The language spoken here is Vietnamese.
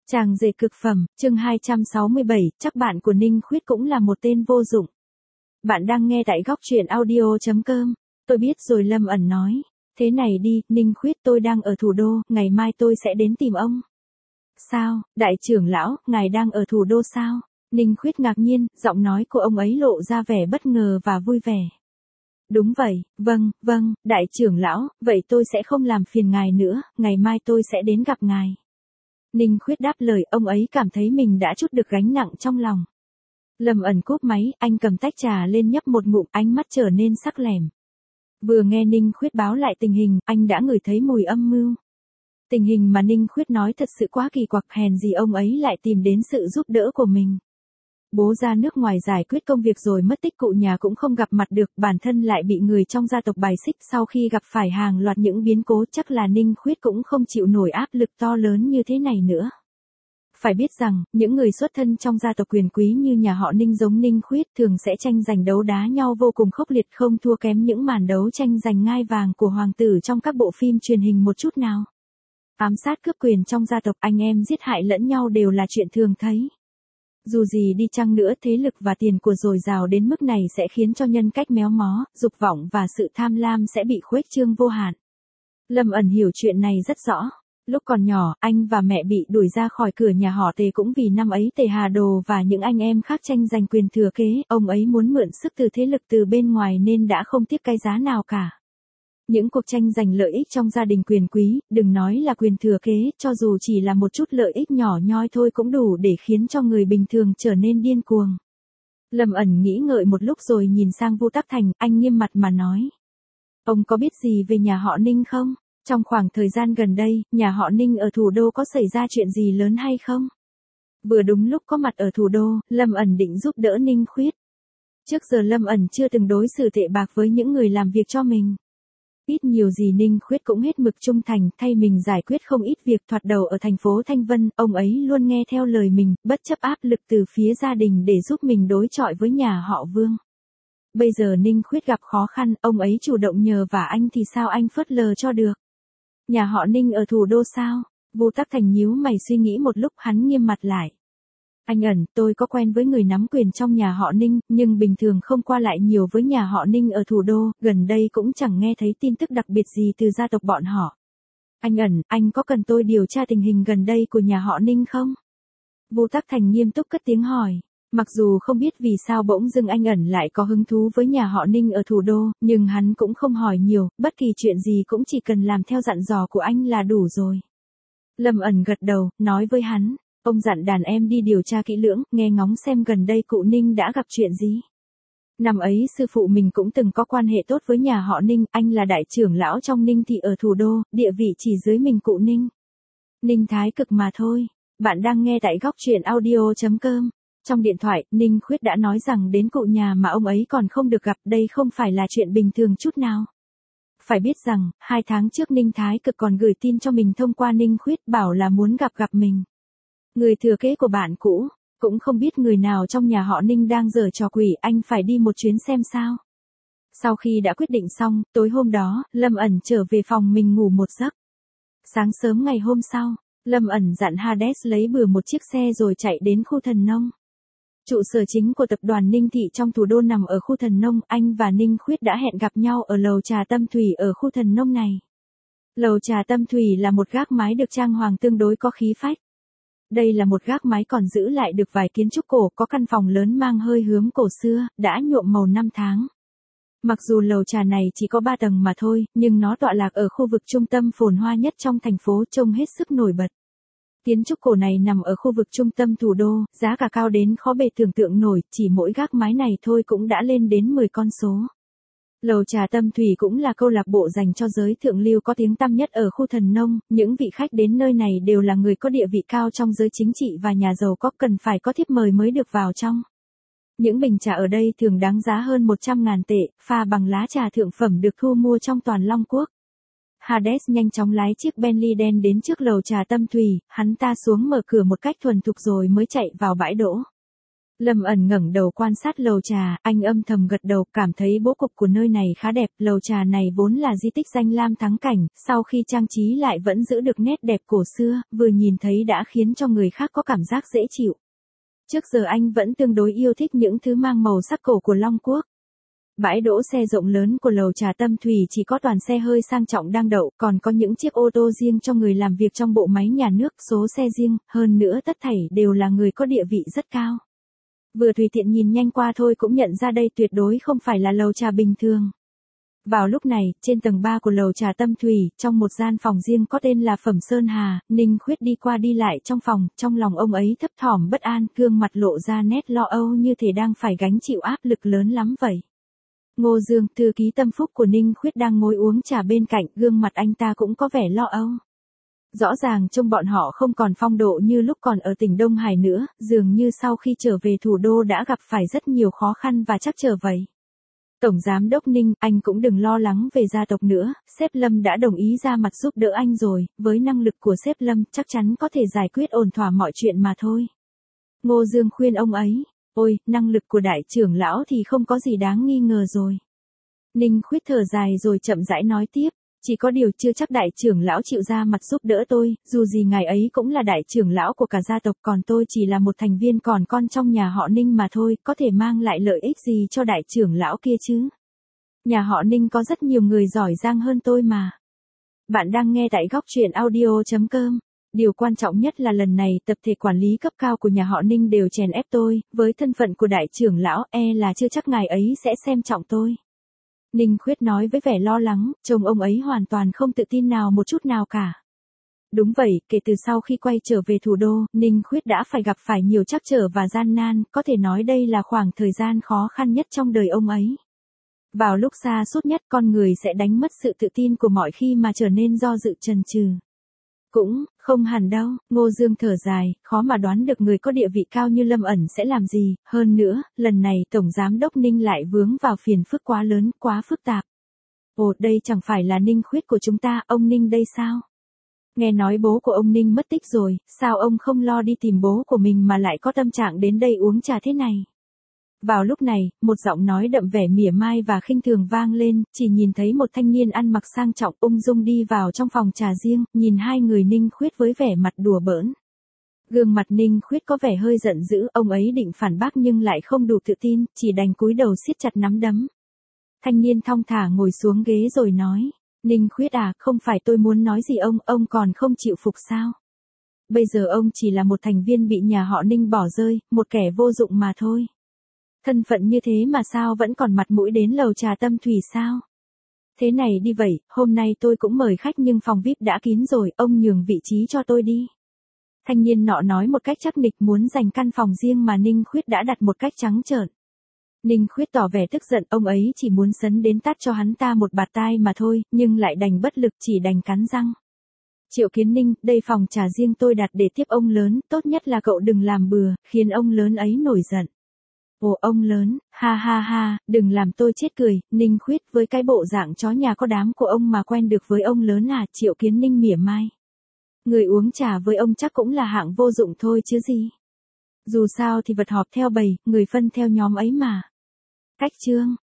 Chàng rể cực phẩm, chương 267, chắc bạn của Ninh Khuyết cũng là một tên vô dụng. Bạn đang nghe tại góc truyện audio.com. Tôi biết rồi, Lâm ẩn nói. Thế này đi, Ninh Khuyết, tôi đang ở thủ đô, ngày mai tôi sẽ đến tìm ông. Sao, đại trưởng lão, ngài đang ở thủ đô sao? Ninh Khuyết ngạc nhiên, giọng nói của ông ấy lộ ra vẻ bất ngờ và vui vẻ. Đúng vậy, vâng, đại trưởng lão, vậy tôi sẽ không làm phiền ngài nữa, ngày mai tôi sẽ đến gặp ngài. Ninh Khuyết đáp lời, ông ấy cảm thấy mình đã trút được gánh nặng trong lòng. Lâm ẩn cúp máy, anh cầm tách trà lên nhấp một ngụm, ánh mắt trở nên sắc lẻm. Vừa nghe Ninh Khuyết báo lại tình hình, anh đã ngửi thấy mùi âm mưu. Tình hình mà Ninh Khuyết nói thật sự quá kỳ quặc, hèn gì ông ấy lại tìm đến sự giúp đỡ của mình. Bố ra nước ngoài giải quyết công việc rồi mất tích, cụ nhà cũng không gặp mặt được, bản thân lại bị người trong gia tộc bài xích, sau khi gặp phải hàng loạt những biến cố, chắc là Ninh Khuyết cũng không chịu nổi áp lực to lớn như thế này nữa. Phải biết rằng, những người xuất thân trong gia tộc quyền quý như nhà họ Ninh giống Ninh Khuyết thường sẽ tranh giành đấu đá nhau vô cùng khốc liệt, không thua kém những màn đấu tranh giành ngai vàng của hoàng tử trong các bộ phim truyền hình một chút nào. Ám sát cướp quyền trong gia tộc, anh em giết hại lẫn nhau đều là chuyện thường thấy. Dù gì đi chăng nữa, thế lực và tiền của dồi dào đến mức này sẽ khiến cho nhân cách méo mó, dục vọng và sự tham lam sẽ bị khuếch trương vô hạn. Lâm ẩn hiểu chuyện này rất rõ. Lúc còn nhỏ, anh và mẹ bị đuổi ra khỏi cửa nhà họ Tề cũng vì năm ấy Tề Hà Đồ và những anh em khác tranh giành quyền thừa kế, ông ấy muốn mượn sức từ thế lực từ bên ngoài nên đã không tiếc cái giá nào cả. Những cuộc tranh giành lợi ích trong gia đình quyền quý, đừng nói là quyền thừa kế, cho dù chỉ là một chút lợi ích nhỏ nhoi thôi cũng đủ để khiến cho người bình thường trở nên điên cuồng. Lâm ẩn nghĩ ngợi một lúc rồi nhìn sang Vu Tắc Thành, anh nghiêm mặt mà nói. Ông có biết gì về nhà họ Ninh không? Trong khoảng thời gian gần đây, nhà họ Ninh ở thủ đô có xảy ra chuyện gì lớn hay không? Vừa đúng lúc có mặt ở thủ đô, Lâm ẩn định giúp đỡ Ninh Khuyết. Trước giờ Lâm ẩn chưa từng đối xử tệ bạc với những người làm việc cho mình. Ít nhiều gì Ninh Khuyết cũng hết mực trung thành, thay mình giải quyết không ít việc. Thoạt đầu ở thành phố Thanh Vân, ông ấy luôn nghe theo lời mình, bất chấp áp lực từ phía gia đình để giúp mình đối chọi với nhà họ Vương. Bây giờ Ninh Khuyết gặp khó khăn, ông ấy chủ động nhờ vả anh thì sao anh phớt lờ cho được? Nhà họ Ninh ở thủ đô sao? Vu Tắc Thành nhíu mày suy nghĩ một lúc, hắn nghiêm mặt lại. Anh ẩn, tôi có quen với người nắm quyền trong nhà họ Ninh, nhưng bình thường không qua lại nhiều với nhà họ Ninh ở thủ đô, gần đây cũng chẳng nghe thấy tin tức đặc biệt gì từ gia tộc bọn họ. Anh ẩn, anh có cần tôi điều tra tình hình gần đây của nhà họ Ninh không? Vu Tắc Thành nghiêm túc cất tiếng hỏi. Mặc dù không biết vì sao bỗng dưng anh ẩn lại có hứng thú với nhà họ Ninh ở thủ đô, nhưng hắn cũng không hỏi nhiều, bất kỳ chuyện gì cũng chỉ cần làm theo dặn dò của anh là đủ rồi. Lâm ẩn gật đầu, nói với hắn, ông dặn đàn em đi điều tra kỹ lưỡng, nghe ngóng xem gần đây cụ Ninh đã gặp chuyện gì. Năm ấy sư phụ mình cũng từng có quan hệ tốt với nhà họ Ninh, anh là đại trưởng lão trong Ninh thị ở thủ đô, địa vị chỉ dưới mình cụ Ninh. Ninh Thái Cực mà thôi. Bạn đang nghe tại góc truyện audio.com. Trong điện thoại, Ninh Khuyết đã nói rằng đến cụ nhà mà ông ấy còn không được gặp, đây không phải là chuyện bình thường chút nào. Phải biết rằng, 2 tháng trước Ninh Thái Cực còn gửi tin cho mình thông qua Ninh Khuyết bảo là muốn gặp mình. Người thừa kế của bạn cũ, cũng không biết người nào trong nhà họ Ninh đang giở trò quỷ, anh phải đi một chuyến xem sao. Sau khi đã quyết định xong, tối hôm đó, Lâm ẩn trở về phòng mình ngủ một giấc. Sáng sớm ngày hôm sau, Lâm ẩn dặn Hades lấy bừa một chiếc xe rồi chạy đến khu Thần Nông. Trụ sở chính của tập đoàn Ninh Thị trong thủ đô nằm ở khu Thần Nông, anh và Ninh Khuyết đã hẹn gặp nhau ở lầu trà Tâm Thủy ở khu Thần Nông này. Lầu trà Tâm Thủy là một gác mái được trang hoàng tương đối có khí phách. Đây là một gác mái còn giữ lại được vài kiến trúc cổ, có căn phòng lớn mang hơi hướng cổ xưa, đã nhuộm màu năm tháng. Mặc dù lầu trà này chỉ có 3 tầng mà thôi, nhưng nó tọa lạc ở khu vực trung tâm phồn hoa nhất trong thành phố, trông hết sức nổi bật. Kiến trúc cổ này nằm ở khu vực trung tâm thủ đô, giá cả cao đến khó bề tưởng tượng nổi, chỉ mỗi gác mái này thôi cũng đã lên đến 10 con số. Lầu trà Tâm Thủy cũng là câu lạc bộ dành cho giới thượng lưu có tiếng tăm nhất ở khu Thần Nông, những vị khách đến nơi này đều là người có địa vị cao trong giới chính trị và nhà giàu có, cần phải có thiếp mời mới được vào trong. Những bình trà ở đây thường đáng giá hơn 100.000 tệ, pha bằng lá trà thượng phẩm được thu mua trong toàn Long Quốc. Hades nhanh chóng lái chiếc Bentley đen đến trước lầu trà Tâm Thủy, hắn ta xuống mở cửa một cách thuần thục rồi mới chạy vào bãi đỗ. Lâm ẩn ngẩng đầu quan sát lầu trà, anh âm thầm gật đầu, cảm thấy bố cục của nơi này khá đẹp, lầu trà này vốn là di tích danh lam thắng cảnh, sau khi trang trí lại vẫn giữ được nét đẹp cổ xưa, vừa nhìn thấy đã khiến cho người khác có cảm giác dễ chịu. Trước giờ anh vẫn tương đối yêu thích những thứ mang màu sắc cổ của Long Quốc. Bãi đỗ xe rộng lớn của lầu trà Tâm Thủy chỉ có toàn xe hơi sang trọng đang đậu, còn có những chiếc ô tô riêng cho người làm việc trong bộ máy nhà nước, số xe riêng, hơn nữa tất thảy đều là người có địa vị rất cao. Vừa tùy tiện nhìn nhanh qua thôi cũng nhận ra đây tuyệt đối không phải là lầu trà bình thường. Vào lúc này, trên tầng 3 của lầu trà Tâm Thủy, trong một gian phòng riêng có tên là Phẩm Sơn Hà, Ninh Khuyết đi qua đi lại trong phòng, trong lòng ông ấy thấp thỏm bất an, gương mặt lộ ra nét lo âu như thể đang phải gánh chịu áp lực lớn lắm vậy. Ngô Dương, thư ký tâm phúc của Ninh Khuyết đang ngồi uống trà bên cạnh, gương mặt anh ta cũng có vẻ lo âu. Rõ ràng trông bọn họ không còn phong độ như lúc còn ở tỉnh Đông Hải nữa, dường như sau khi trở về thủ đô đã gặp phải rất nhiều khó khăn và trắc trở vậy. Tổng Giám đốc Ninh, anh cũng đừng lo lắng về gia tộc nữa, sếp Lâm đã đồng ý ra mặt giúp đỡ anh rồi, với năng lực của sếp Lâm chắc chắn có thể giải quyết ổn thỏa mọi chuyện mà thôi. Ngô Dương khuyên ông ấy, ôi, năng lực của đại trưởng lão thì không có gì đáng nghi ngờ rồi. Ninh Khuyết thở dài rồi chậm rãi nói tiếp. Chỉ có điều chưa chắc đại trưởng lão chịu ra mặt giúp đỡ tôi, dù gì ngài ấy cũng là đại trưởng lão của cả gia tộc, còn tôi chỉ là một thành viên còn con trong nhà họ Ninh mà thôi, có thể mang lại lợi ích gì cho đại trưởng lão kia chứ? Nhà họ Ninh có rất nhiều người giỏi giang hơn tôi mà. Bạn đang nghe tại góc truyện audio.com. Điều quan trọng nhất là lần này tập thể quản lý cấp cao của nhà họ Ninh đều chèn ép tôi, với thân phận của đại trưởng lão là chưa chắc ngài ấy sẽ xem trọng tôi. Ninh Khuyết nói với vẻ lo lắng, trông ông ấy hoàn toàn không tự tin nào một chút nào cả. Đúng vậy, kể từ sau khi quay trở về thủ đô, Ninh Khuyết đã phải gặp phải nhiều trắc trở và gian nan, có thể nói đây là khoảng thời gian khó khăn nhất trong đời ông ấy. Vào lúc sa sút nhất con người sẽ đánh mất sự tự tin của mọi khi mà trở nên do dự chần chừ. Cũng, không hẳn đâu, Ngô Dương thở dài, khó mà đoán được người có địa vị cao như Lâm ẩn sẽ làm gì, hơn nữa, lần này Tổng Giám đốc Ninh lại vướng vào phiền phức quá lớn, quá phức tạp. Ồ, đây chẳng phải là Ninh Khuyết của chúng ta, ông Ninh đây sao? Nghe nói bố của ông Ninh mất tích rồi, sao ông không lo đi tìm bố của mình mà lại có tâm trạng đến đây uống trà thế này? Vào lúc này, một giọng nói đậm vẻ mỉa mai và khinh thường vang lên, chỉ nhìn thấy một thanh niên ăn mặc sang trọng ung dung đi vào trong phòng trà riêng, nhìn hai người Ninh Khuyết với vẻ mặt đùa bỡn. Gương mặt Ninh Khuyết có vẻ hơi giận dữ, ông ấy định phản bác nhưng lại không đủ tự tin, chỉ đành cúi đầu siết chặt nắm đấm. Thanh niên thong thả ngồi xuống ghế rồi nói, Ninh Khuyết à, không phải tôi muốn nói gì ông còn không chịu phục sao? Bây giờ ông chỉ là một thành viên bị nhà họ Ninh bỏ rơi, một kẻ vô dụng mà thôi. Thân phận như thế mà sao vẫn còn mặt mũi đến lầu trà Tâm Thủy sao? Thế này đi vậy, hôm nay tôi cũng mời khách nhưng phòng VIP đã kín rồi, ông nhường vị trí cho tôi đi. Thanh niên nọ nói một cách chắc nịch muốn giành căn phòng riêng mà Ninh Khuyết đã đặt một cách trắng trợn. Ninh Khuyết tỏ vẻ tức giận, ông ấy chỉ muốn sấn đến tát cho hắn ta một bạt tai mà thôi, nhưng lại đành bất lực chỉ đành cắn răng. Triệu Kiến Ninh, đây phòng trà riêng tôi đặt để tiếp ông lớn, tốt nhất là cậu đừng làm bừa, khiến ông lớn ấy nổi giận. Ồ ông lớn, ha ha ha, đừng làm tôi chết cười, Ninh Khuyết với cái bộ dạng chó nhà có đám của ông mà quen được với ông lớn à, Triệu Kiến Ninh mỉa mai. Người uống trà với ông chắc cũng là hạng vô dụng thôi chứ gì. Dù sao thì vật họp theo bầy, người phân theo nhóm ấy mà. Cách chương.